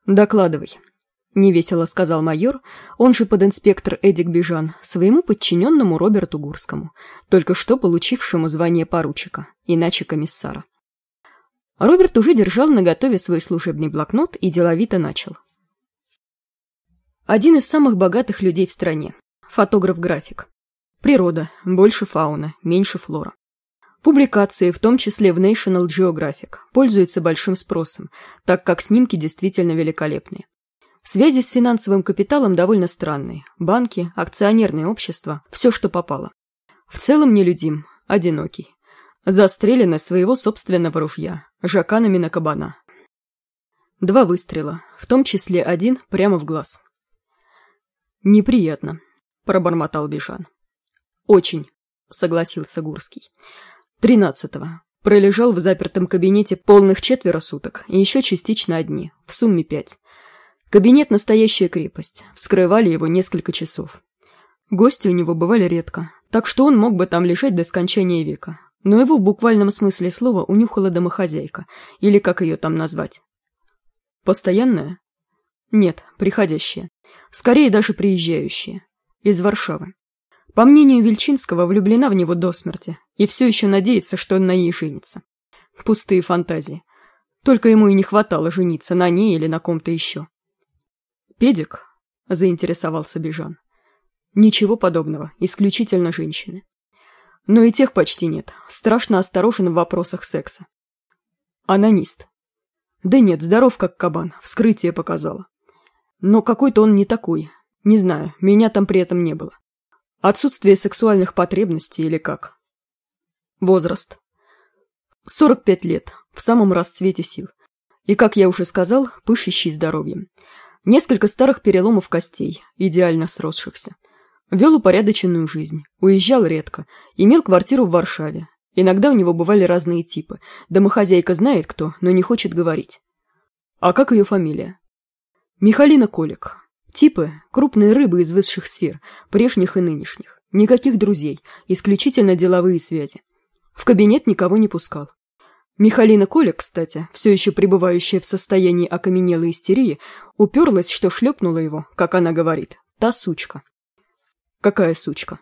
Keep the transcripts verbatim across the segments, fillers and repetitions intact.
«Докладывай», — невесело сказал майор, он же подинспектор Эдик Бежан, своему подчиненному Роберту Гурскому, только что получившему звание поручика, иначе комиссара. Роберт уже держал наготове свой служебный блокнот и деловито начал. Один из самых богатых людей в стране. Фотограф-график. Природа. Больше фауна, меньше флора. Публикации, в том числе в National Geographic, пользуются большим спросом, так как снимки действительно великолепные. Связи с финансовым капиталом довольно странные. Банки, акционерные общества, все, что попало. В целом нелюдим, одинокий. Застрелен из своего собственного ружья, жаканами на кабана. Два выстрела, в том числе один прямо в глаз. «Неприятно», — пробормотал Бежан. «Очень», — согласился Гурский. «Тринадцатого. Пролежал в запертом кабинете полных четверо суток и еще частично одни, в сумме пять. Кабинет — настоящая крепость, вскрывали его несколько часов. Гости у него бывали редко, так что он мог бы там лежать до скончания века. Но его в буквальном смысле слова унюхала домохозяйка, или как ее там назвать. Постоянная? Нет, приходящая. Скорее даже приезжающая. Из Варшавы. По мнению Вельчинского, влюблена в него до смерти, и все еще надеется, что он на ней женится. Пустые фантазии. Только ему и не хватало жениться на ней или на ком-то еще. «Педик?» – заинтересовался Бежан. «Ничего подобного, исключительно женщины. Но и тех почти нет, страшно осторожен в вопросах секса. Анонист. Да нет, здоров как кабан, вскрытие показало. Но какой-то он не такой, не знаю, меня там при этом не было. Отсутствие сексуальных потребностей или как? Возраст. сорок пять лет, в самом расцвете сил. И, как я уже сказал, пышущий здоровьем. Несколько старых переломов костей, идеально сросшихся. Вел упорядоченную жизнь, уезжал редко, имел квартиру в Варшаве. Иногда у него бывали разные типы. Домохозяйка знает кто, но не хочет говорить. А как ее фамилия? Михалина Колик. Типы – крупные рыбы из высших сфер, прежних и нынешних. Никаких друзей, исключительно деловые связи. В кабинет никого не пускал. Михалина Колик, кстати, все еще пребывающая в состоянии окаменелой истерии, уперлась, что шлепнула его, как она говорит, та сучка. Какая сучка?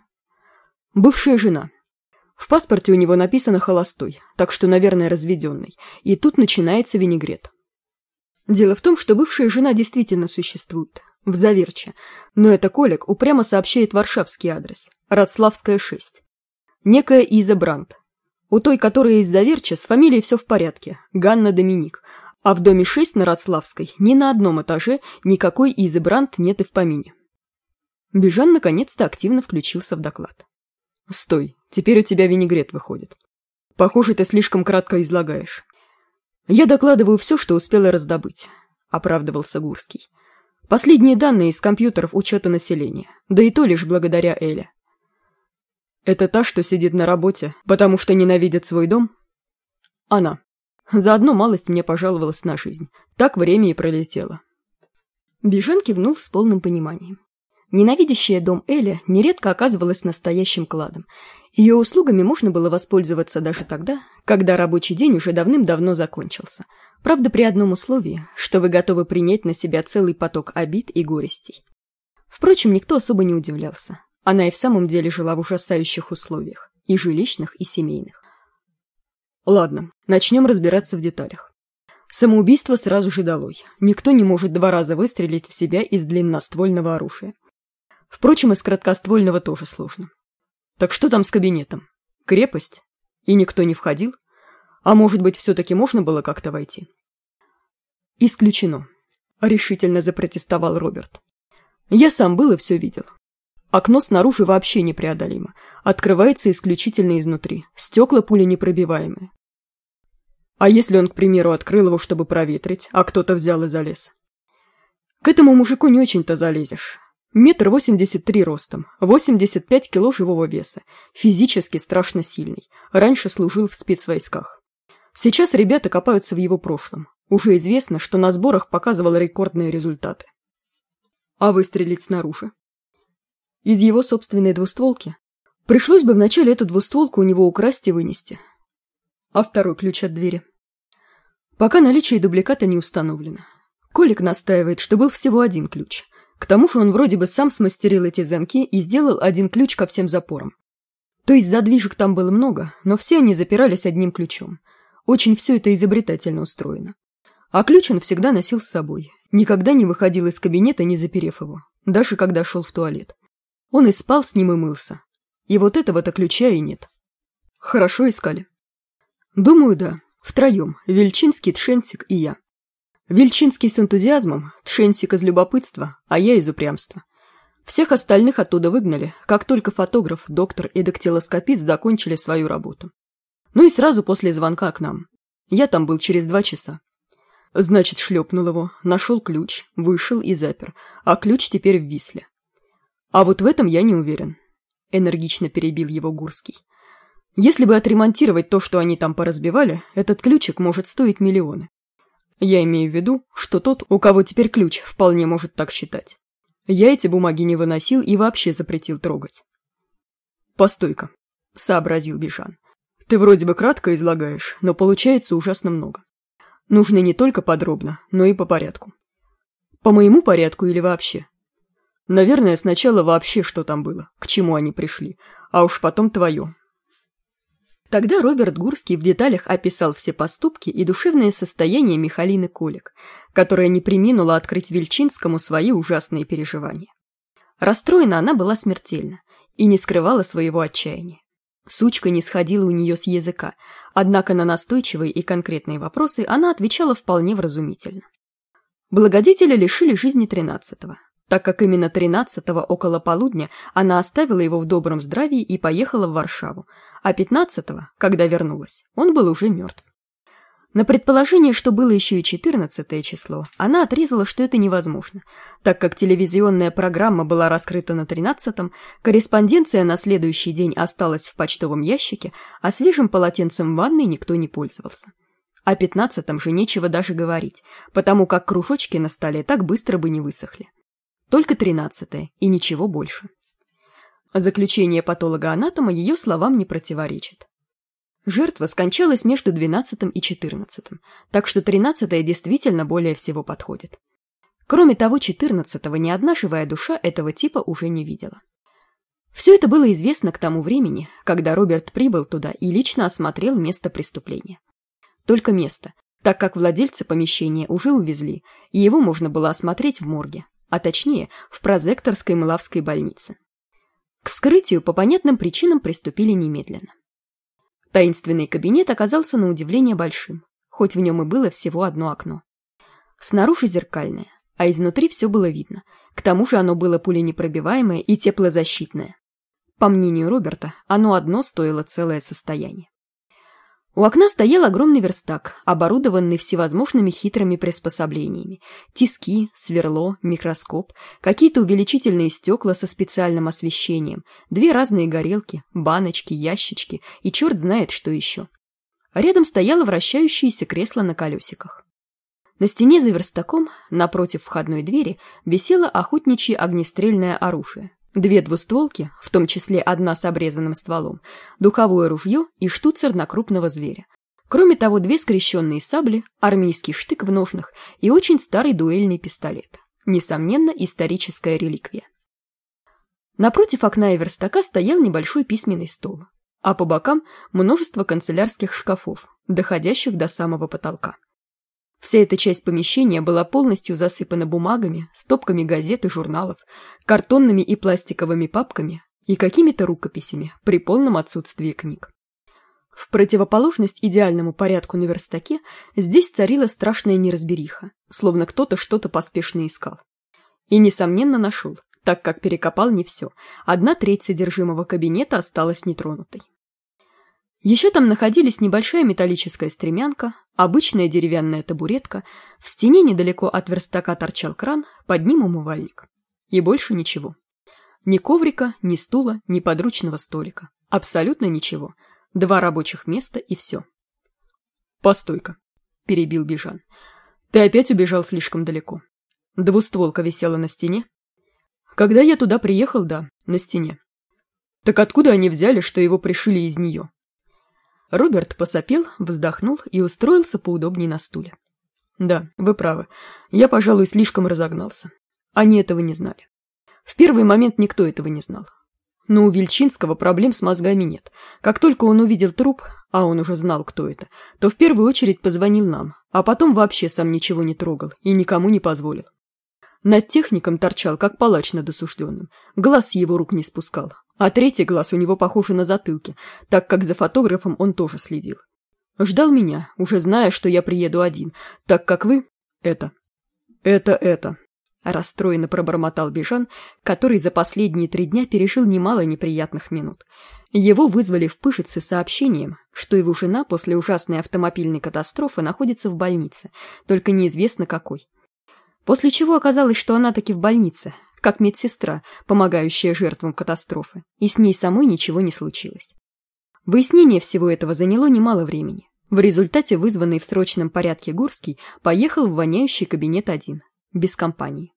Бывшая жена. В паспорте у него написано холостой, так что, наверное, разведенный. И тут начинается винегрет. Дело в том, что бывшая жена действительно существует. В Заверче. Но это Колик упрямо сообщает варшавский адрес. Радславская, шесть. Некая Иза Брандт. У той, которая из Заверча, с фамилией все в порядке. Ганна Доминик. А в доме шесть на Радславской ни на одном этаже никакой Изы Брандт нет и в помине. Бежан наконец-то активно включился в доклад. «Стой, теперь у тебя винегрет выходит. Похоже, ты слишком кратко излагаешь. Я докладываю все, что успела раздобыть», — оправдывался Гурский. «Последние данные из компьютеров учета населения, да и то лишь благодаря Эле». «Это та, что сидит на работе, потому что ненавидит свой дом?» «Она. Заодно малость мне пожаловалась на жизнь. Так время и пролетело». Бежан кивнул с полным пониманием. Ненавидящая дом Эля нередко оказывалась настоящим кладом. Ее услугами можно было воспользоваться даже тогда, когда рабочий день уже давным-давно закончился. Правда, при одном условии, что вы готовы принять на себя целый поток обид и горестей. Впрочем, никто особо не удивлялся. Она и в самом деле жила в ужасающих условиях, и жилищных, и семейных. Ладно, начнем разбираться в деталях. Самоубийство сразу же долой. Никто не может два раза выстрелить в себя из длинноствольного оружия. Впрочем, из краткоствольного тоже сложно. Так что там с кабинетом? Крепость? И никто не входил? А может быть, все-таки можно было как-то войти? Исключено. Решительно запротестовал Роберт. Я сам был и все видел. Окно снаружи вообще непреодолимо. Открывается исключительно изнутри. Стекла пуленепробиваемые. А если он, к примеру, открыл его, чтобы проветрить, а кто-то взял и залез? К этому мужику не очень-то залезешь. Метр восемьдесят три ростом, восемьдесят пять кило живого веса, физически страшно сильный, раньше служил в спецвойсках. Сейчас ребята копаются в его прошлом. Уже известно, что на сборах показывал рекордные результаты. А выстрелить снаружи? Из его собственной двустволки? Пришлось бы вначале эту двустволку у него украсть и вынести. А второй ключ от двери? Пока наличие дубликата не установлено. Колик настаивает, что был всего один ключ. К тому же он вроде бы сам смастерил эти замки и сделал один ключ ко всем запорам. То есть задвижек там было много, но все они запирались одним ключом. Очень все это изобретательно устроено. А ключ он всегда носил с собой. Никогда не выходил из кабинета, не заперев его. Даже когда шел в туалет. Он и спал с ним и мылся. И вот этого-то ключа и нет. Хорошо искали? Думаю, да. Втроем. Вельчинский, Тшенсик и я. Вельчинский с энтузиазмом, Тшенсик из любопытства, а я из упрямства. Всех остальных оттуда выгнали, как только фотограф, доктор и дактилоскопист закончили свою работу. Ну и сразу после звонка к нам. Я там был через два часа. Значит, шлепнул его, нашел ключ, вышел и запер, а ключ теперь в Висле. А вот в этом я не уверен. Энергично перебил его Гурский. Если бы отремонтировать то, что они там поразбивали, этот ключик может стоить миллионы. Я имею в виду, что тот, у кого теперь ключ, вполне может так считать. Я эти бумаги не выносил и вообще запретил трогать. «Постой-ка», — сообразил Бижан. «Ты вроде бы кратко излагаешь, но получается ужасно много. Нужно не только подробно, но и по порядку». «По моему порядку или вообще?» «Наверное, сначала вообще, что там было, к чему они пришли, а уж потом твое». Тогда Роберт Гурский в деталях описал все поступки и душевное состояние Михалины Колик, которая не преминула открыть Вельчинскому свои ужасные переживания. Расстроена она была смертельно и не скрывала своего отчаяния. Сучка не сходила у нее с языка, однако на настойчивые и конкретные вопросы она отвечала вполне вразумительно. Благодетеля лишили жизни тринадцатого, так как именно тринадцатого около полудня она оставила его в добром здравии и поехала в Варшаву, а пятнадцатого, когда вернулась, он был уже мертв. На предположение, что было еще и четырнадцатое число, она отрезала, что это невозможно, так как телевизионная программа была раскрыта на тринадцатом, корреспонденция на следующий день осталась в почтовом ящике, а свежим полотенцем в ванной никто не пользовался. О пятнадцатом же нечего даже говорить, потому как кружочки на столе так быстро бы не высохли. Только тринадцатое и ничего больше. Заключение патолога-анатома ее словам не противоречит. Жертва скончалась между двенадцатым и четырнадцатым, так что тринадцатое действительно более всего подходит. Кроме того, четырнадцатого ни одна живая душа этого типа уже не видела. Все это было известно к тому времени, когда Роберт прибыл туда и лично осмотрел место преступления. Только место, так как владельца помещения уже увезли, и его можно было осмотреть в морге, а точнее в прозекторской Млавской больнице. К вскрытию по понятным причинам приступили немедленно. Таинственный кабинет оказался на удивление большим, хоть в нем и было всего одно окно. Снаружи зеркальное, а изнутри все было видно, к тому же оно было пуленепробиваемое и теплозащитное. По мнению Роберта, оно одно стоило целое состояние. У окна стоял огромный верстак, оборудованный всевозможными хитрыми приспособлениями: тиски, сверло, микроскоп, какие-то увеличительные стекла со специальным освещением, две разные горелки, баночки, ящички и черт знает что еще. Рядом стояло вращающееся кресло на колесиках. На стене за верстаком, напротив входной двери, висело охотничье огнестрельное оружие. Две двустволки, в том числе одна с обрезанным стволом, духовое ружье и штуцер на крупного зверя. Кроме того, две скрещенные сабли, армейский штык в ножнах и очень старый дуэльный пистолет. Несомненно, историческая реликвия. Напротив окна и верстака стоял небольшой письменный стол, а по бокам множество канцелярских шкафов, доходящих до самого потолка. Вся эта часть помещения была полностью засыпана бумагами, стопками газет и журналов, картонными и пластиковыми папками и какими-то рукописями при полном отсутствии книг. В противоположность идеальному порядку на верстаке здесь царила страшная неразбериха, словно кто-то что-то поспешно искал. И, несомненно, нашел, так как перекопал не все, одна треть содержимого кабинета осталась нетронутой. Еще там находились небольшая металлическая стремянка, обычная деревянная табуретка, в стене недалеко от верстака торчал кран, под ним умывальник. И больше ничего. Ни коврика, ни стула, ни подручного столика. Абсолютно ничего. Два рабочих места и все. «Постой-ка», — перебил Бижан. «Ты опять убежал слишком далеко. Двустволка висела на стене?» «Когда я туда приехал, да, на стене». «Так откуда они взяли, что его пришили из нее?» Роберт посопел, вздохнул и устроился поудобнее на стуле. Да, вы правы. Я, пожалуй, слишком разогнался. Они этого не знали. В первый момент никто этого не знал. Но у Вельчинского проблем с мозгами нет. Как только он увидел труп, а он уже знал, кто это, то в первую очередь позвонил нам, а потом вообще сам ничего не трогал и никому не позволил. Над техником торчал, как палач над осужденным, глаз с его рук не спускал, а третий глаз у него похож на затылке, так как за фотографом он тоже следил. Ждал меня, уже зная, что я приеду один, так как вы... это... это... это... Расстроенно пробормотал Бежан, который за последние три дня пережил немало неприятных минут. Его вызвали в Пышице сообщением, что его жена после ужасной автомобильной катастрофы находится в больнице, только неизвестно какой. После чего оказалось, что она таки в больнице, как медсестра, помогающая жертвам катастрофы, и с ней самой ничего не случилось. Выяснение всего этого заняло немало времени. В результате вызванный в срочном порядке Гурский поехал в воняющий кабинет один, без компании.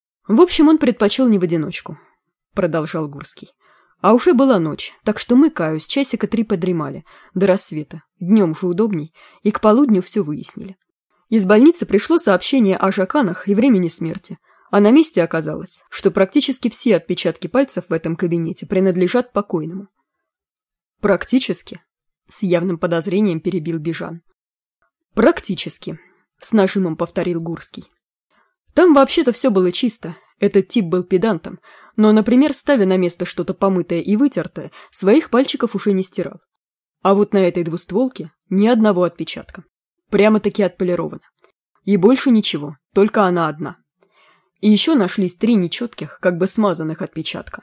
В общем, он предпочел не в одиночку, продолжал Гурский. А уже была ночь, так что мы, каюсь, часика три подремали, до рассвета, днем же удобней, и к полудню все выяснили. Из больницы пришло сообщение о жаканах и времени смерти, а на месте оказалось, что практически все отпечатки пальцев в этом кабинете принадлежат покойному. Практически? С явным подозрением перебил Бежан. Практически, с нажимом повторил Гурский. Там вообще-то все было чисто, этот тип был педантом, но, например, ставя на место что-то помытое и вытертое, своих пальчиков уже не стирал. А вот на этой двустволке ни одного отпечатка. Прямо-таки отполировано. И больше ничего, только она одна. И еще нашлись три нечетких, как бы смазанных отпечатка.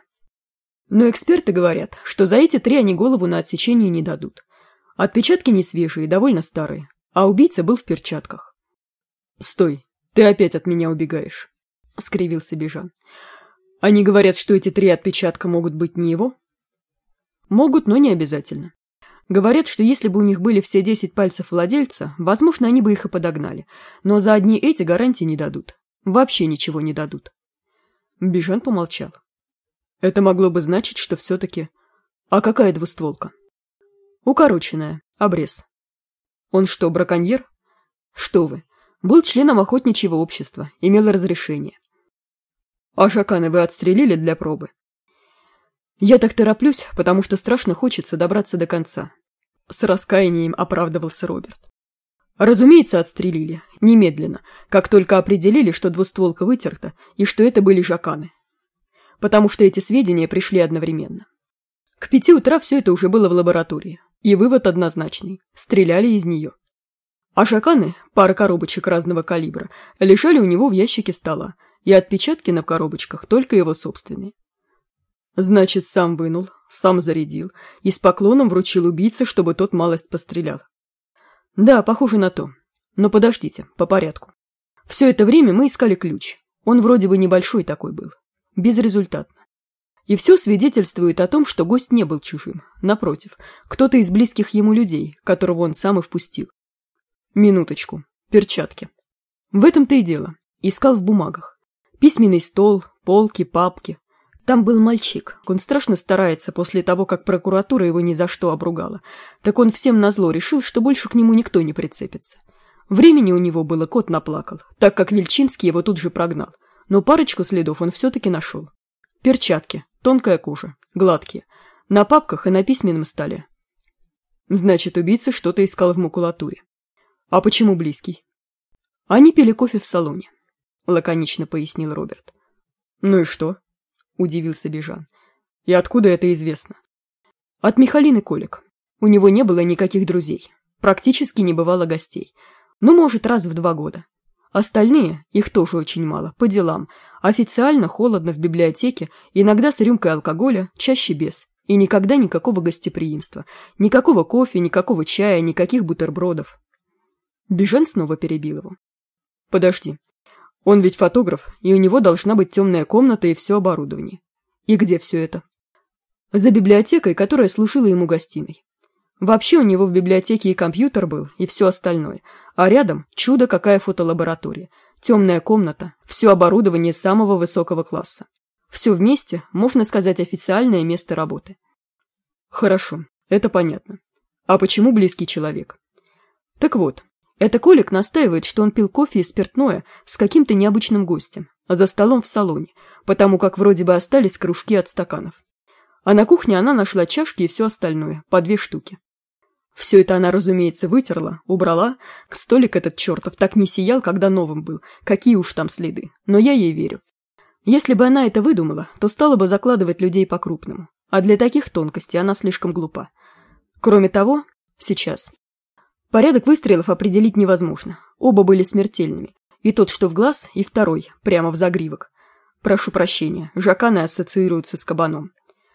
Но эксперты говорят, что за эти три они голову на отсечение не дадут. Отпечатки не свежие, довольно старые, а убийца был в перчатках. «Стой, ты опять от меня убегаешь», — скривился Бежан. «Они говорят, что эти три отпечатка могут быть не его?» «Могут, но не обязательно. Говорят, что если бы у них были все десять пальцев владельца, возможно, они бы их и подогнали, но за одни эти гарантии не дадут. Вообще ничего не дадут». Бежан помолчал. «Это могло бы значить, что все-таки... А какая двустволка?» «Укороченная, обрез». «Он что, браконьер?» «Что вы, был членом охотничьего общества, имел разрешение». «А жаканы вы отстрелили для пробы?» «Я так тороплюсь, потому что страшно хочется добраться до конца», — с раскаянием оправдывался Роберт. «Разумеется, отстрелили, немедленно, как только определили, что двустволка вытерта и что это были жаканы. Потому что эти сведения пришли одновременно. К пяти утра все это уже было в лаборатории, и вывод однозначный – стреляли из нее. А жаканы, пара коробочек разного калибра, лежали у него в ящике стола, и отпечатки на коробочках только его собственные. Значит, сам вынул, сам зарядил и с поклоном вручил убийце, чтобы тот малость пострелял. Да, похоже на то. Но подождите, по порядку. Все это время мы искали ключ. Он вроде бы небольшой такой был. Безрезультатно. И все свидетельствует о том, что гость не был чужим. Напротив, кто-то из близких ему людей, которого он сам и впустил. Минуточку. Перчатки. В этом-то и дело. Искал в бумагах. Письменный стол, полки, папки. Там был мальчик. Он страшно старается после того, как прокуратура его ни за что обругала. Так он всем назло решил, что больше к нему никто не прицепится. Времени у него было кот наплакал, так как Вельчинский его тут же прогнал. Но парочку следов он все-таки нашел. Перчатки, тонкая кожа, гладкие. На папках и на письменном столе. Значит, убийца что-то искал в макулатуре. А почему близкий? Они пили кофе в салоне, лаконично пояснил Роберт. Ну и что? Удивился Бежан. И откуда это известно? От Михалины Колик. У него не было никаких друзей. Практически не бывало гостей. Ну, может, раз в два года. Остальные, их тоже очень мало, по делам. Официально, холодно, в библиотеке, иногда с рюмкой алкоголя, чаще без. И никогда никакого гостеприимства. Никакого кофе, никакого чая, никаких бутербродов. Бежан снова перебил его. Подожди. Он ведь фотограф, и у него должна быть темная комната и все оборудование. И где все это? За библиотекой, которая служила ему гостиной. Вообще у него в библиотеке и компьютер был, и все остальное. А рядом чудо какая фотолаборатория. Темная комната, все оборудование самого высокого класса. Все вместе, можно сказать, официальное место работы. Хорошо, это понятно. А почему близкий человек? Так вот, Это Колик настаивает, что он пил кофе и спиртное с каким-то необычным гостем, а за столом в салоне, потому как вроде бы остались кружки от стаканов. А на кухне она нашла чашки и все остальное, по две штуки. Все это она, разумеется, вытерла, убрала. Столик этот чертов так не сиял, когда новым был. Какие уж там следы. Но я ей верю. Если бы она это выдумала, то стала бы закладывать людей по-крупному. А для таких тонкостей она слишком глупа. Кроме того, сейчас. Порядок выстрелов определить невозможно. Оба были смертельными. И тот, что в глаз, и второй, прямо в загривок. Прошу прощения, жаканы ассоциируются с кабаном.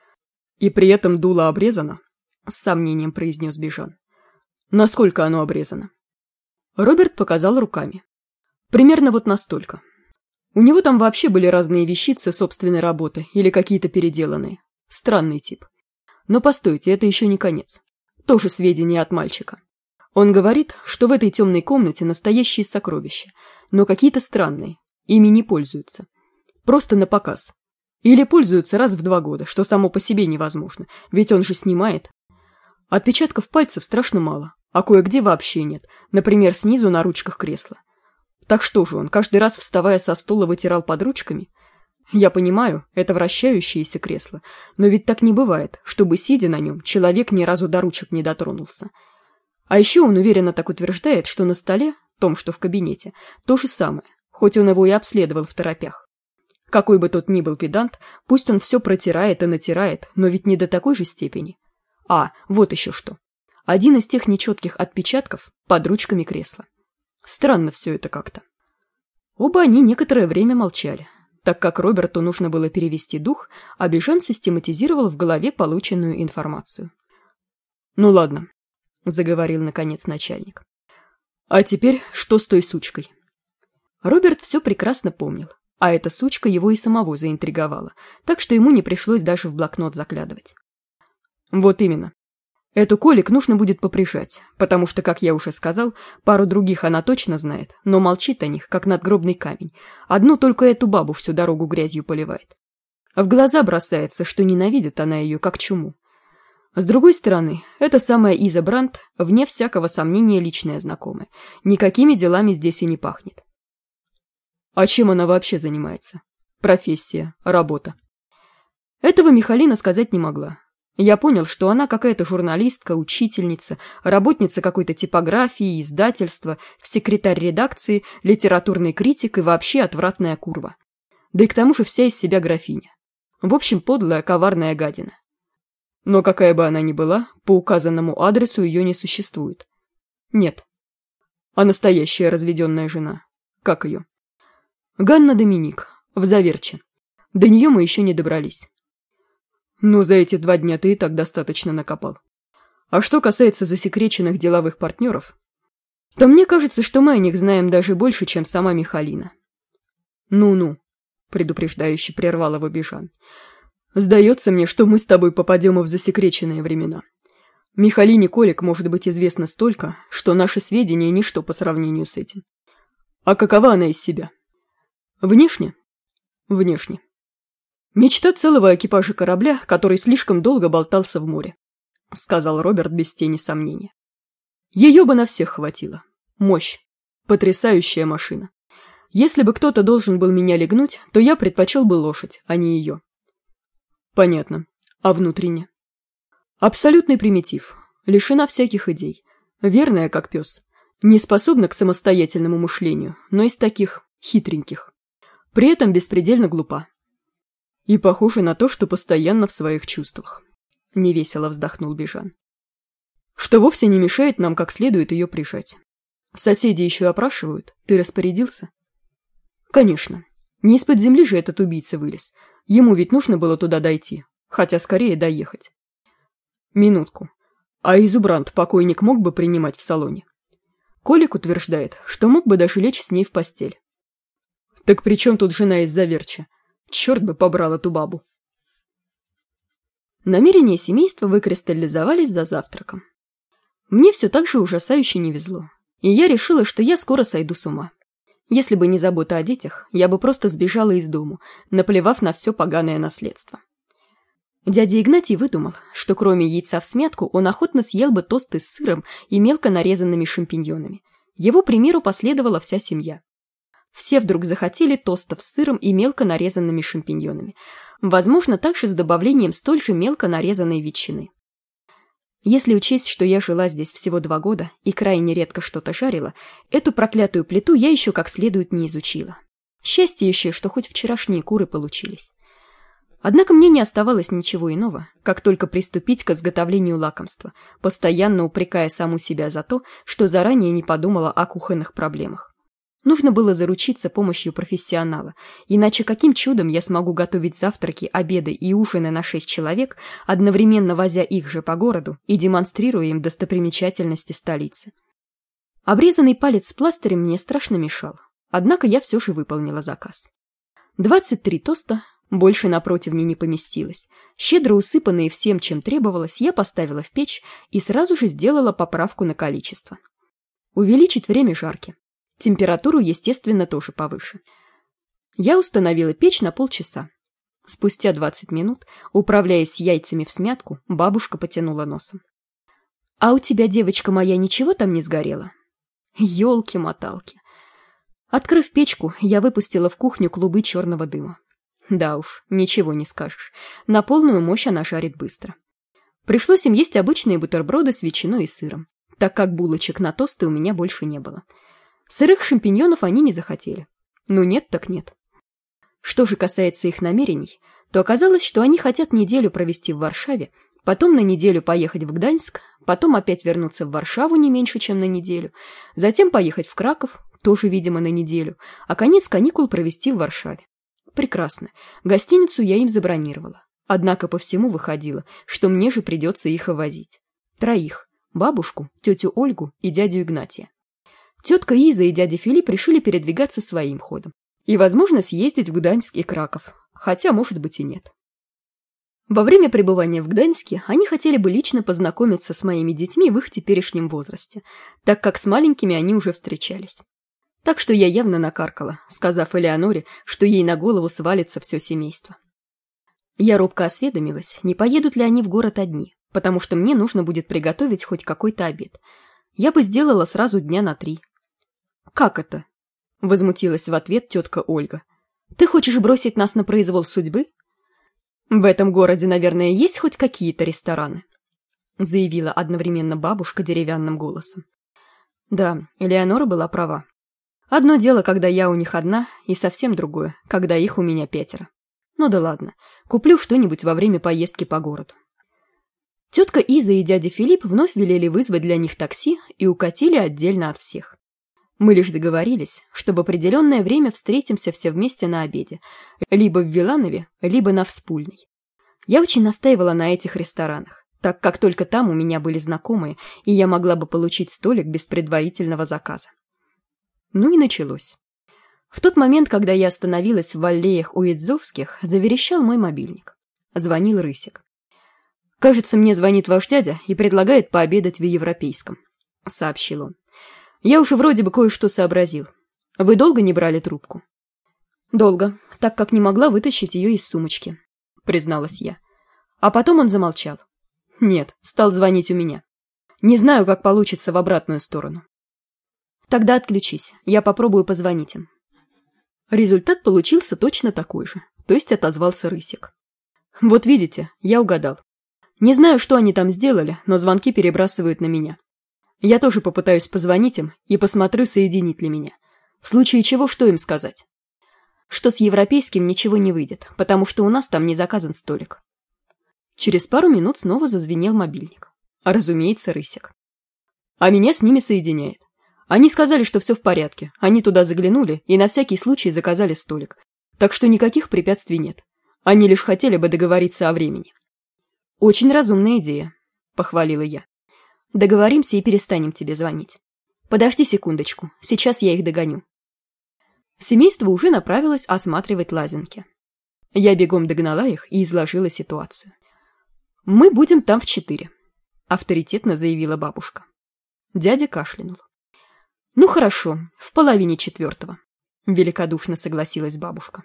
И при этом дуло обрезано? С сомнением произнес Бежан. Насколько оно обрезано? Роберт показал руками. Примерно вот настолько. У него там вообще были разные вещицы собственной работы или какие-то переделанные. Странный тип. Но постойте, это еще не конец. Тоже сведения от мальчика. Он говорит, что в этой темной комнате настоящие сокровища, но какие-то странные, ими не пользуются. Просто на показ. Или пользуются раз в два года, что само по себе невозможно, ведь он же снимает. Отпечатков пальцев страшно мало, а кое-где вообще нет, например, снизу на ручках кресла. Так что же он, каждый раз вставая со стула, вытирал под ручками? Я понимаю, это вращающееся кресло, но ведь так не бывает, чтобы, сидя на нем, человек ни разу до ручек не дотронулся. А еще он уверенно так утверждает, что на столе, том, что в кабинете, то же самое, хоть он его и обследовал второпях. Какой бы тот ни был педант, пусть он все протирает и натирает, но ведь не до такой же степени. А, вот еще что. Один из тех нечетких отпечатков под ручками кресла. Странно все это как-то. Оба они некоторое время молчали, так как Роберту нужно было перевести дух, а Бежан систематизировал в голове полученную информацию. «Ну ладно», — заговорил наконец начальник. «А теперь что с той сучкой?» Роберт все прекрасно помнил, а эта сучка его и самого заинтриговала, так что ему не пришлось даже в блокнот заглядывать. «Вот именно. Эту Колик нужно будет поприжать, потому что, как я уже сказал, пару других она точно знает, но молчит о них, как надгробный камень. Одну только эту бабу всю дорогу грязью поливает. В глаза бросается, что ненавидит она ее как чуму. С другой стороны, эта самая Иза Брандт, вне всякого сомнения, личная знакомая. Никакими делами здесь и не пахнет. А чем она вообще занимается? Профессия, работа. Этого Михалина сказать не могла. Я понял, что она какая-то журналистка, учительница, работница какой-то типографии, издательства, секретарь редакции, литературный критик и вообще отвратная курва. Да и к тому же вся из себя графиня. В общем, подлая, коварная гадина. Но какая бы она ни была, по указанному адресу ее не существует. Нет. А настоящая разведенная жена? Как ее? Ганна Доминик, в Заверче. До нее мы еще не добрались. Ну, за эти два дня ты и так достаточно накопал. А что касается засекреченных деловых партнеров, то мне кажется, что мы о них знаем даже больше, чем сама Михалина. Ну-ну, предупреждающе прервал его Бежан. Сдается мне, что мы с тобой попадем и в засекреченные времена. Михалине Колик может быть известно столько, что наши сведения ничто по сравнению с этим. А какова она из себя? Внешне? Внешне. Мечта целого экипажа корабля, который слишком долго болтался в море, сказал Роберт без тени сомнения. Ее бы на всех хватило. Мощь. Потрясающая машина. Если бы кто-то должен был меня легнуть, то я предпочел бы лошадь, а не ее. Понятно. А внутренне? Абсолютный примитив. Лишена всяких идей. Верная, как пес. Не способна к самостоятельному мышлению, но из таких хитреньких. При этом беспредельно глупа. И похоже на то, что постоянно в своих чувствах. Невесело вздохнул Бежан. Что вовсе не мешает нам как следует ее прижать. Соседи еще опрашивают. Ты распорядился? Конечно. Не из-под земли же этот убийца вылез. Ему ведь нужно было туда дойти. Хотя скорее доехать. Минутку. А Изу Брандт покойник мог бы принимать в салоне? Колик утверждает, что мог бы даже лечь с ней в постель. Так при чем тут жена из Заверча? Черт бы побрал эту бабу. Намерения семейства выкристаллизовались за завтраком. Мне все так же ужасающе не везло, и я решила, что я скоро сойду с ума. Если бы не забота о детях, я бы просто сбежала из дому, наплевав на все поганое наследство. Дядя Игнатий выдумал, что кроме яйца всмятку он охотно съел бы тосты с сыром и мелко нарезанными шампиньонами. Его примеру последовала вся семья. Все вдруг захотели тостов с сыром и мелко нарезанными шампиньонами, возможно, также с добавлением столь же мелко нарезанной ветчины. Если учесть, что я жила здесь всего два года и крайне редко что-то жарила, эту проклятую плиту я еще как следует не изучила. Счастье еще, что хоть вчерашние куры получились. Однако мне не оставалось ничего иного, как только приступить к изготовлению лакомства, постоянно упрекая саму себя за то, что заранее не подумала о кухонных проблемах. Нужно было заручиться помощью профессионала, иначе каким чудом я смогу готовить завтраки, обеды и ужины на шесть человек, одновременно возя их же по городу и демонстрируя им достопримечательности столицы. Обрезанный палец с пластырем мне страшно мешал, однако я все же выполнила заказ. двадцать три тоста, больше на противне не поместилось. Щедро усыпанные всем, чем требовалось, я поставила в печь и сразу же сделала поправку на количество. Увеличить время жарки. Температуру, естественно, тоже повыше. Я установила печь на полчаса. Спустя двадцать минут, управляясь яйцами всмятку, бабушка потянула носом. «А у тебя, девочка моя, ничего там не сгорело?» Ёлки-моталки. Открыв печку, я выпустила в кухню клубы черного дыма. Да уж, ничего не скажешь. На полную мощь она жарит быстро. Пришлось им есть обычные бутерброды с ветчиной и сыром, так как булочек на тосты у меня больше не было. Сырых шампиньонов они не захотели. Ну нет так нет. Что же касается их намерений, то оказалось, что они хотят неделю провести в Варшаве, потом на неделю поехать в Гданьск, потом опять вернуться в Варшаву не меньше, чем на неделю, затем поехать в Краков, тоже, видимо, на неделю, а конец каникул провести в Варшаве. Прекрасно. Гостиницу я им забронировала. Однако по всему выходило, что мне же придется их возить. Троих. Бабушку, тетю Ольгу и дядю Игнатия. Тетка Иза и дядя Филипп решили передвигаться своим ходом. И, возможно, съездить в Гданьск и Краков. Хотя, может быть, и нет. Во время пребывания в Гданьске они хотели бы лично познакомиться с моими детьми в их теперешнем возрасте, так как с маленькими они уже встречались. Так что я явно накаркала, сказав Элеоноре, что ей на голову свалится все семейство. Я робко осведомилась, не поедут ли они в город одни, потому что мне нужно будет приготовить хоть какой-то обед. Я бы сделала сразу дня на три. «Как это?» — возмутилась в ответ тетка Ольга. «Ты хочешь бросить нас на произвол судьбы?» «В этом городе, наверное, есть хоть какие-то рестораны», — заявила одновременно бабушка деревянным голосом. Да, Элеонора была права. Одно дело, когда я у них одна, и совсем другое, когда их у меня пятеро. Ну да ладно, куплю что-нибудь во время поездки по городу. Тетка Иза и дядя Филипп вновь велели вызвать для них такси и укатили отдельно от всех. Мы лишь договорились, что в определенное время встретимся все вместе на обеде, либо в Виланове, либо на Вспульной. Я очень настаивала на этих ресторанах, так как только там у меня были знакомые, и я могла бы получить столик без предварительного заказа. Ну и началось. В тот момент, когда я остановилась в аллеях у Идзовских, заверещал мой мобильник. Звонил Рысик. «Кажется, мне звонит ваш дядя и предлагает пообедать в Европейском», — сообщил он. «Я уже вроде бы кое-что сообразил. Вы долго не брали трубку?» «Долго, так как не могла вытащить ее из сумочки», — призналась я. А потом он замолчал. «Нет, стал звонить у меня. Не знаю, как получится в обратную сторону». «Тогда отключись, я попробую позвонить им». Результат получился точно такой же, то есть отозвался Рысик. «Вот видите, я угадал. Не знаю, что они там сделали, но звонки перебрасывают на меня. Я тоже попытаюсь позвонить им и посмотрю, соединит ли меня. В случае чего, что им сказать? Что с Европейским ничего не выйдет, потому что у нас там не заказан столик». Через пару минут снова зазвенел мобильник. А разумеется, Рысик. «А меня с ними соединяет. Они сказали, что все в порядке. Они туда заглянули и на всякий случай заказали столик. Так что никаких препятствий нет. Они лишь хотели бы договориться о времени». «Очень разумная идея», — похвалила я. «Договоримся и перестанем тебе звонить. Подожди секундочку, сейчас я их догоню». Семейство уже направилось осматривать лазенки. Я бегом догнала их и изложила ситуацию. «Мы будем там в четыре», — авторитетно заявила бабушка. Дядя кашлянул. «Ну хорошо, в половине четвертого», — великодушно согласилась бабушка.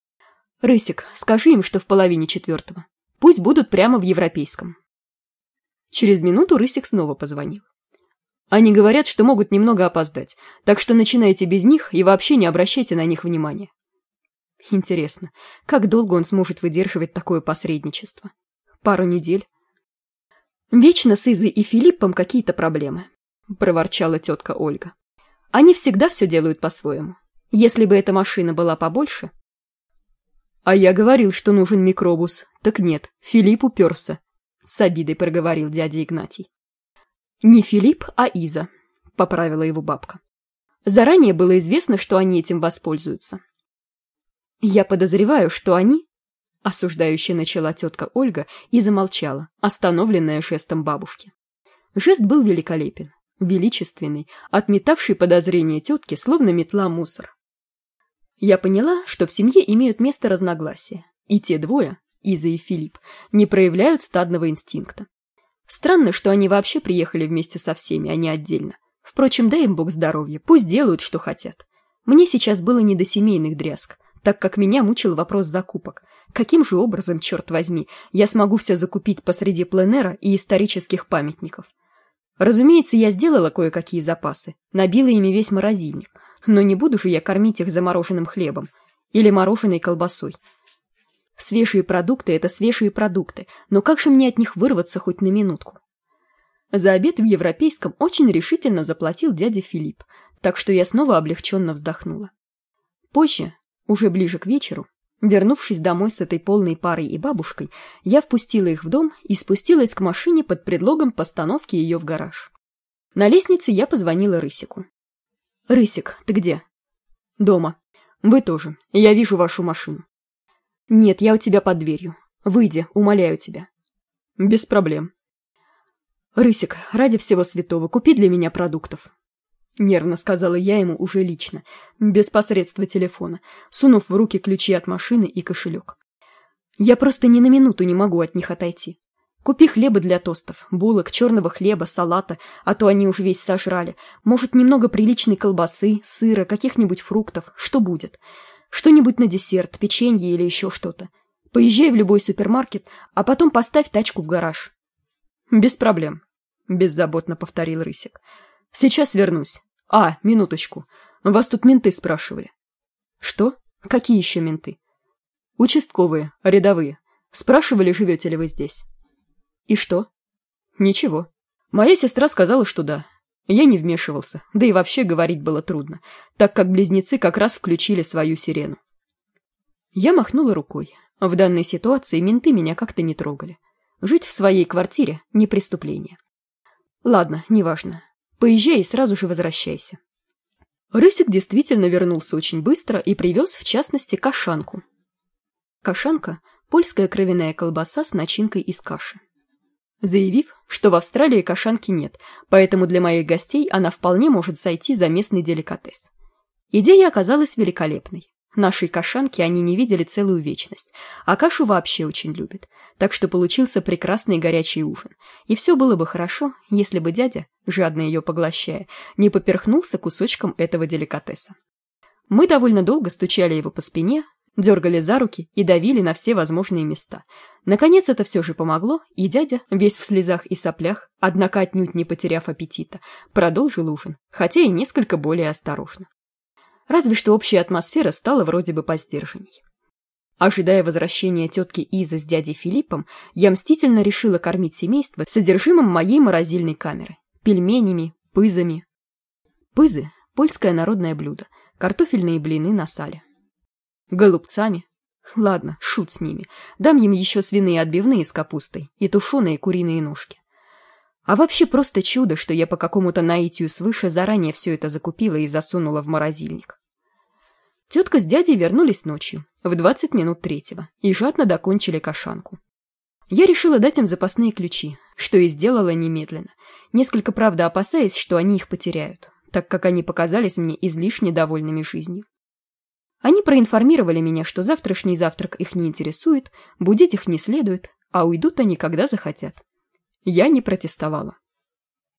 «Рысик, скажи им, что в половине четвертого. Пусть будут прямо в Европейском». Через минуту Рысик снова позвонил. Они говорят, что могут немного опоздать, так что начинайте без них и вообще не обращайте на них внимания. Интересно, как долго он сможет выдерживать такое посредничество? Пару недель? Вечно с Изой и Филиппом какие-то проблемы, проворчала тетка Ольга. Они всегда все делают по-своему. Если бы эта машина была побольше... А я говорил, что нужен микробус. Так нет, Филипп уперся, с обидой проговорил дядя Игнатий. Не Филипп, а Иза, поправила его бабка. Заранее было известно, что они этим воспользуются. Я подозреваю, что они... Осуждающе начала тетка Ольга и замолчала, остановленная жестом бабушки. Жест был великолепен, величественный, отметавший подозрения тетки, словно метла мусор. Я поняла, что в семье имеют место разногласия, и те двое, Иза и Филипп, не проявляют стадного инстинкта. Странно, что они вообще приехали вместе со всеми, а не отдельно. Впрочем, дай им бог здоровья, пусть делают, что хотят. Мне сейчас было не до семейных дрязг, так как меня мучил вопрос закупок. Каким же образом, черт возьми, я смогу все закупить посреди пленэра и исторических памятников? Разумеется, я сделала кое-какие запасы, набила ими весь морозильник, но не буду же я кормить их замороженным хлебом или мороженой колбасой. Свежие продукты — это свежие продукты, но как же мне от них вырваться хоть на минутку? За обед в Европейском очень решительно заплатил дядя Филипп, так что я снова облегченно вздохнула. Позже, уже ближе к вечеру, вернувшись домой с этой полной парой и бабушкой, я впустила их в дом и спустилась к машине под предлогом постановки ее в гараж. На лестнице я позвонила Рысику. «Рысик, ты где?» «Дома. Вы тоже. Я вижу вашу машину». «Нет, я у тебя под дверью. Выйди, умоляю тебя». «Без проблем». «Рысик, ради всего святого, купи для меня продуктов». Нервно сказала я ему уже лично, без посредства телефона, сунув в руки ключи от машины и кошелек. «Я просто ни на минуту не могу от них отойти. Купи хлеба для тостов, булок, черного хлеба, салата, а то они уж весь сожрали. Может, немного приличной колбасы, сыра, каких-нибудь фруктов, что будет. Что-нибудь на десерт, печенье или еще что-то. Поезжай в любой супермаркет, а потом поставь тачку в гараж». «Без проблем», — беззаботно повторил Рысик. «Сейчас вернусь. А, минуточку. Вас тут менты спрашивали». «Что? Какие еще менты?» «Участковые, рядовые. Спрашивали, живете ли вы здесь». «И что?» «Ничего. Моя сестра сказала, что да. Я не вмешивался, да и вообще говорить было трудно, так как близнецы как раз включили свою сирену». Я махнула рукой. В данной ситуации менты меня как-то не трогали. Жить в своей квартире – не преступление. Ладно, неважно. Поезжай и сразу же возвращайся. Рысик действительно вернулся очень быстро и привез, в частности, кашанку. Кашанка – польская кровяная колбаса с начинкой из каши. Заявив, что в Австралии кашанки нет, поэтому для моих гостей она вполне может сойти за местный деликатес. Идея оказалась великолепной. Нашей кашанки они не видели целую вечность, а кашу вообще очень любят, так что получился прекрасный горячий ужин. И все было бы хорошо, если бы дядя, жадно ее поглощая, не поперхнулся кусочком этого деликатеса. Мы довольно долго стучали его по спине, дергали за руки и давили на все возможные места. Наконец это все же помогло, и дядя, весь в слезах и соплях, однако отнюдь не потеряв аппетита, продолжил ужин, хотя и несколько более осторожно. Разве что общая атмосфера стала вроде бы посдержанней. Ожидая возвращения тетки Изы с дядей Филиппом, я мстительно решила кормить семейство содержимым моей морозильной камеры – пельменями, пызами. Пызы – польское народное блюдо, картофельные блины на сале. Голубцами. Ладно, шут с ними. Дам им еще свиные отбивные с капустой и тушеные куриные ножки. А вообще просто чудо, что я по какому-то наитию свыше заранее все это закупила и засунула в морозильник. Тетка с дядей вернулись ночью, в двадцать минут третьего, и жадно докончили кашанку. Я решила дать им запасные ключи, что и сделала немедленно, несколько, правда, опасаясь, что они их потеряют, так как они показались мне излишне довольными жизнью. Они проинформировали меня, что завтрашний завтрак их не интересует, будить их не следует, а уйдут они, когда захотят. Я не протестовала.